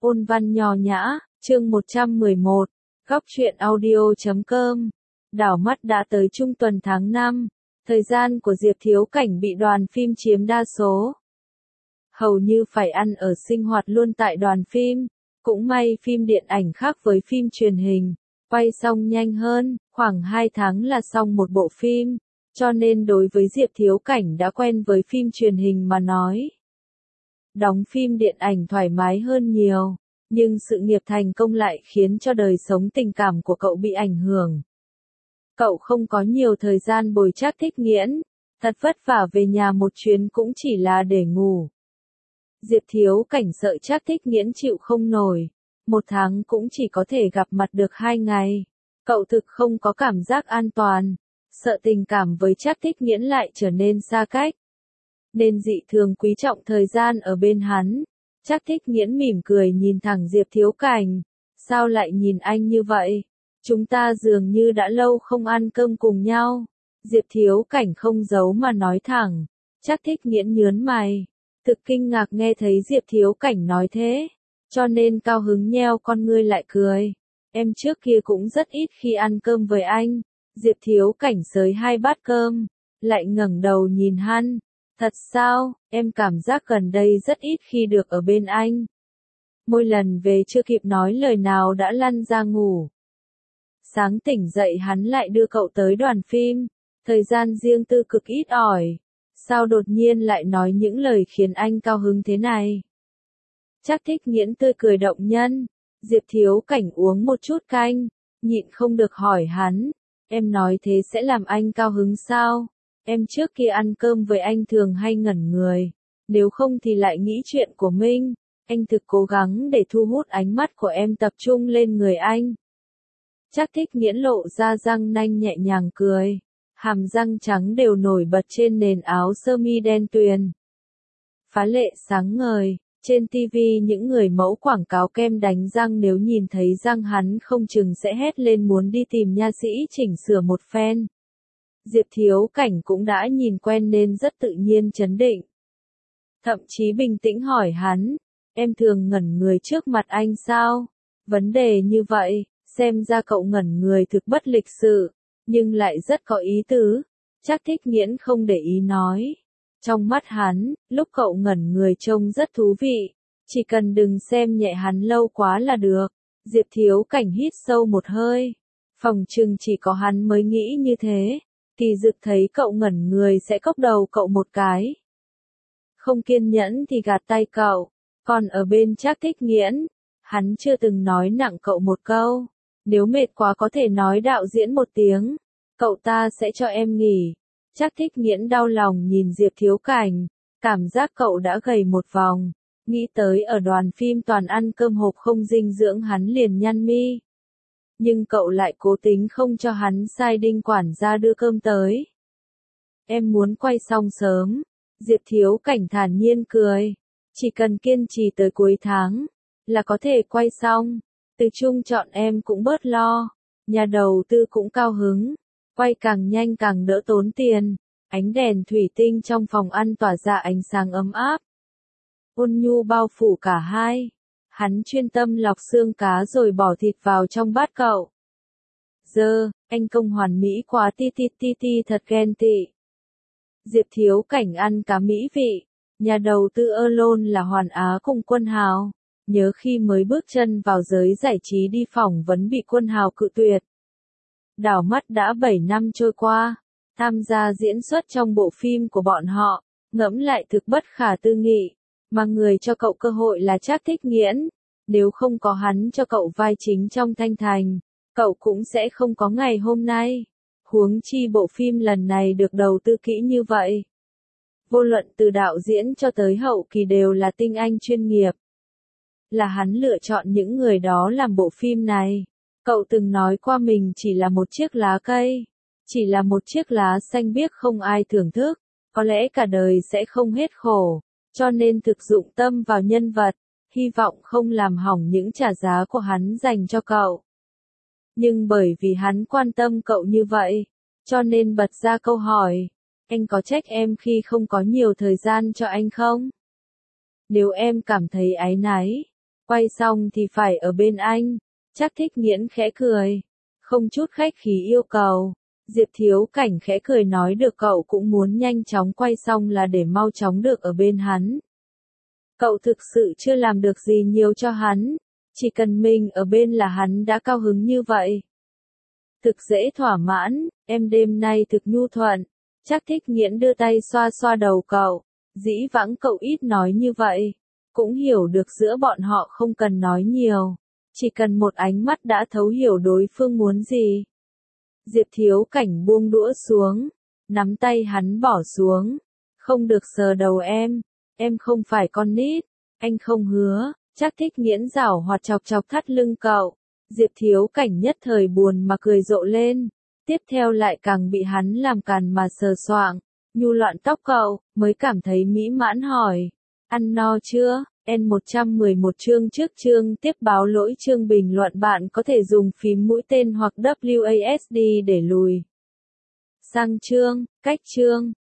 Ôn văn nho nhã, chương 111, góc truyện audio.com. Đảo mắt đã tới trung tuần tháng 5, thời gian của Diệp Thiếu Cảnh bị đoàn phim chiếm đa số. Hầu như phải ăn ở sinh hoạt luôn tại đoàn phim, cũng may phim điện ảnh khác với phim truyền hình, quay xong nhanh hơn, khoảng 2 tháng là xong một bộ phim, cho nên đối với Diệp Thiếu Cảnh đã quen với phim truyền hình mà nói. Đóng phim điện ảnh thoải mái hơn nhiều, nhưng sự nghiệp thành công lại khiến cho đời sống tình cảm của cậu bị ảnh hưởng. Cậu không có nhiều thời gian bồi Trác Thích Nghiễn, thật vất vả về nhà một chuyến cũng chỉ là để ngủ. Diệp Thiếu Cảnh sợ Trác Thích Nghiễn chịu không nổi, một tháng cũng chỉ có thể gặp mặt được 2 ngày. Cậu thực không có cảm giác an toàn, sợ tình cảm với Trác Thích Nghiễn lại trở nên xa cách, nên dị thường quý trọng thời gian ở bên hắn. Trác Thích Nghiễn mỉm cười nhìn thẳng Diệp Thiếu Cảnh, sao lại nhìn anh như vậy? Chúng ta dường như đã lâu không ăn cơm cùng nhau. Diệp Thiếu Cảnh không giấu mà nói thẳng. Trác Thích Nghiễn nhớn mày, thực kinh ngạc nghe thấy Diệp Thiếu Cảnh nói thế, cho nên cao hứng nheo con ngươi lại cười. Em trước kia cũng rất ít khi ăn cơm với anh. Diệp Thiếu Cảnh xới 2 bát cơm, lại ngẩng đầu nhìn hắn. Thật sao, em cảm giác gần đây rất ít khi được ở bên anh. Mỗi lần về chưa kịp nói lời nào đã lăn ra ngủ. Sáng tỉnh dậy hắn lại đưa cậu tới đoàn phim, thời gian riêng tư cực ít ỏi. Sao đột nhiên lại nói những lời khiến anh cao hứng thế này? Trác Thích Nghiễn tươi cười động nhân. Diệp Thiếu Cảnh uống một chút canh, nhịn không được hỏi hắn, em nói thế sẽ làm anh cao hứng sao? Em trước kia ăn cơm với anh thường hay ngẩn người, nếu không thì lại nghĩ chuyện của mình. Anh thực cố gắng để thu hút ánh mắt của em tập trung lên người anh. Trác Thích Nghiễn lộ ra răng nanh nhẹ nhàng cười, hàm răng trắng đều nổi bật trên nền áo sơ mi đen tuyền. Phá lệ sáng ngời, trên TV những người mẫu quảng cáo kem đánh răng nếu nhìn thấy răng hắn không chừng sẽ hét lên muốn đi tìm nha sĩ chỉnh sửa một phen. Diệp Thiếu Cảnh cũng đã nhìn quen nên rất tự nhiên trấn định. Thậm chí bình tĩnh hỏi hắn, em thường ngẩn người trước mặt anh sao? Vấn đề như vậy, xem ra cậu ngẩn người thực bất lịch sự, nhưng lại rất có ý tứ. Trác Thích Nghiễn không để ý nói. Trong mắt hắn, lúc cậu ngẩn người trông rất thú vị, chỉ cần đừng xem nhẹ hắn lâu quá là được. Diệp Thiếu Cảnh hít sâu một hơi, phòng chừng chỉ có hắn mới nghĩ như thế. Kỳ Dực thấy cậu ngẩn người sẽ cốc đầu cậu một cái. Không kiên nhẫn thì gạt tay cậu, còn ở bên Trác Thích Nghiễn, hắn chưa từng nói nặng cậu một câu. Nếu mệt quá có thể nói đạo diễn một tiếng, cậu ta sẽ cho em nghỉ. Trác Thích Nghiễn đau lòng nhìn Diệp Thiếu Cảnh, cảm giác cậu đã gầy một vòng, nghĩ tới ở đoàn phim toàn ăn cơm hộp không dinh dưỡng hắn liền nhăn mi. Nhưng cậu lại cố tính không cho hắn sai đinh quản gia đưa cơm tới. Em muốn quay xong sớm. Diệp Thiếu Cảnh thản nhiên cười. Chỉ cần kiên trì tới cuối tháng, là có thể quay xong. Từ chung chọn em cũng bớt lo. Nhà đầu tư cũng cao hứng. Quay càng nhanh càng đỡ tốn tiền. Ánh đèn thủy tinh trong phòng ăn tỏa ra ánh sáng ấm áp. Ôn nhu bao phủ cả hai. Hắn chuyên tâm lọc xương cá rồi bỏ thịt vào trong bát cậu. Anh công hoàn mỹ quá ti thật ghen tị. Diệp Thiếu Cảnh ăn cá mỹ vị. Nhà đầu tư Ơ-Lôn là Hoàn Á cùng Quân Hào. Nhớ khi mới bước chân vào giới giải trí đi phỏng vấn bị Quân Hào cự tuyệt. Đảo mắt đã 7 năm trôi qua. Tham gia diễn xuất trong bộ phim của bọn họ, ngẫm lại thực bất khả tư nghị. Mà người cho cậu cơ hội là Trác Thích Nghiễn. Nếu không có hắn cho cậu vai chính trong Thanh Thành, cậu cũng sẽ không có ngày hôm nay. Huống chi bộ phim lần này được đầu tư kỹ như vậy. Vô luận từ đạo diễn cho tới hậu kỳ đều là tinh anh chuyên nghiệp. Là hắn lựa chọn những người đó làm bộ phim này. Cậu từng nói qua mình chỉ là một chiếc lá cây. Chỉ là một chiếc lá xanh biếc không ai thưởng thức. Có lẽ cả đời sẽ không hết khổ. Cho nên thực dụng tâm vào nhân vật. Hy vọng không làm hỏng những trả giá của hắn dành cho cậu. Nhưng bởi vì hắn quan tâm cậu như vậy, cho nên bật ra câu hỏi, anh có trách em khi không có nhiều thời gian cho anh không? Nếu em cảm thấy áy náy, quay xong thì phải ở bên anh. Trác Thích Nghiễn khẽ cười, không chút khách khí yêu cầu. Diệp Thiếu Cảnh khẽ cười nói được, cậu cũng muốn nhanh chóng quay xong là để mau chóng được ở bên hắn. Cậu thực sự chưa làm được gì nhiều cho hắn, chỉ cần mình ở bên là hắn đã cao hứng như vậy. Thực dễ thỏa mãn, em đêm nay thực nhu thuận. Trác Thích Nghiễn đưa tay xoa xoa đầu cậu, dĩ vãng cậu ít nói như vậy, cũng hiểu được giữa bọn họ không cần nói nhiều, chỉ cần một ánh mắt đã thấu hiểu đối phương muốn gì. Diệp Thiếu Cảnh buông đũa xuống, nắm tay hắn bỏ xuống, không được sờ đầu em không phải con nít, anh không hứa. Trác Thích Nghiễn giảo hoạt chọc chọc thắt lưng cậu, Diệp Thiếu Cảnh nhất thời buồn mà cười rộ lên, tiếp theo lại càng bị hắn làm càn mà sờ soạng, nhu loạn tóc cậu, mới cảm thấy mỹ mãn hỏi, ăn no chưa? N111 chương trước chương tiếp báo lỗi chương bình luận, bạn có thể dùng phím mũi tên hoặc WASD để lùi sang chương, cách chương.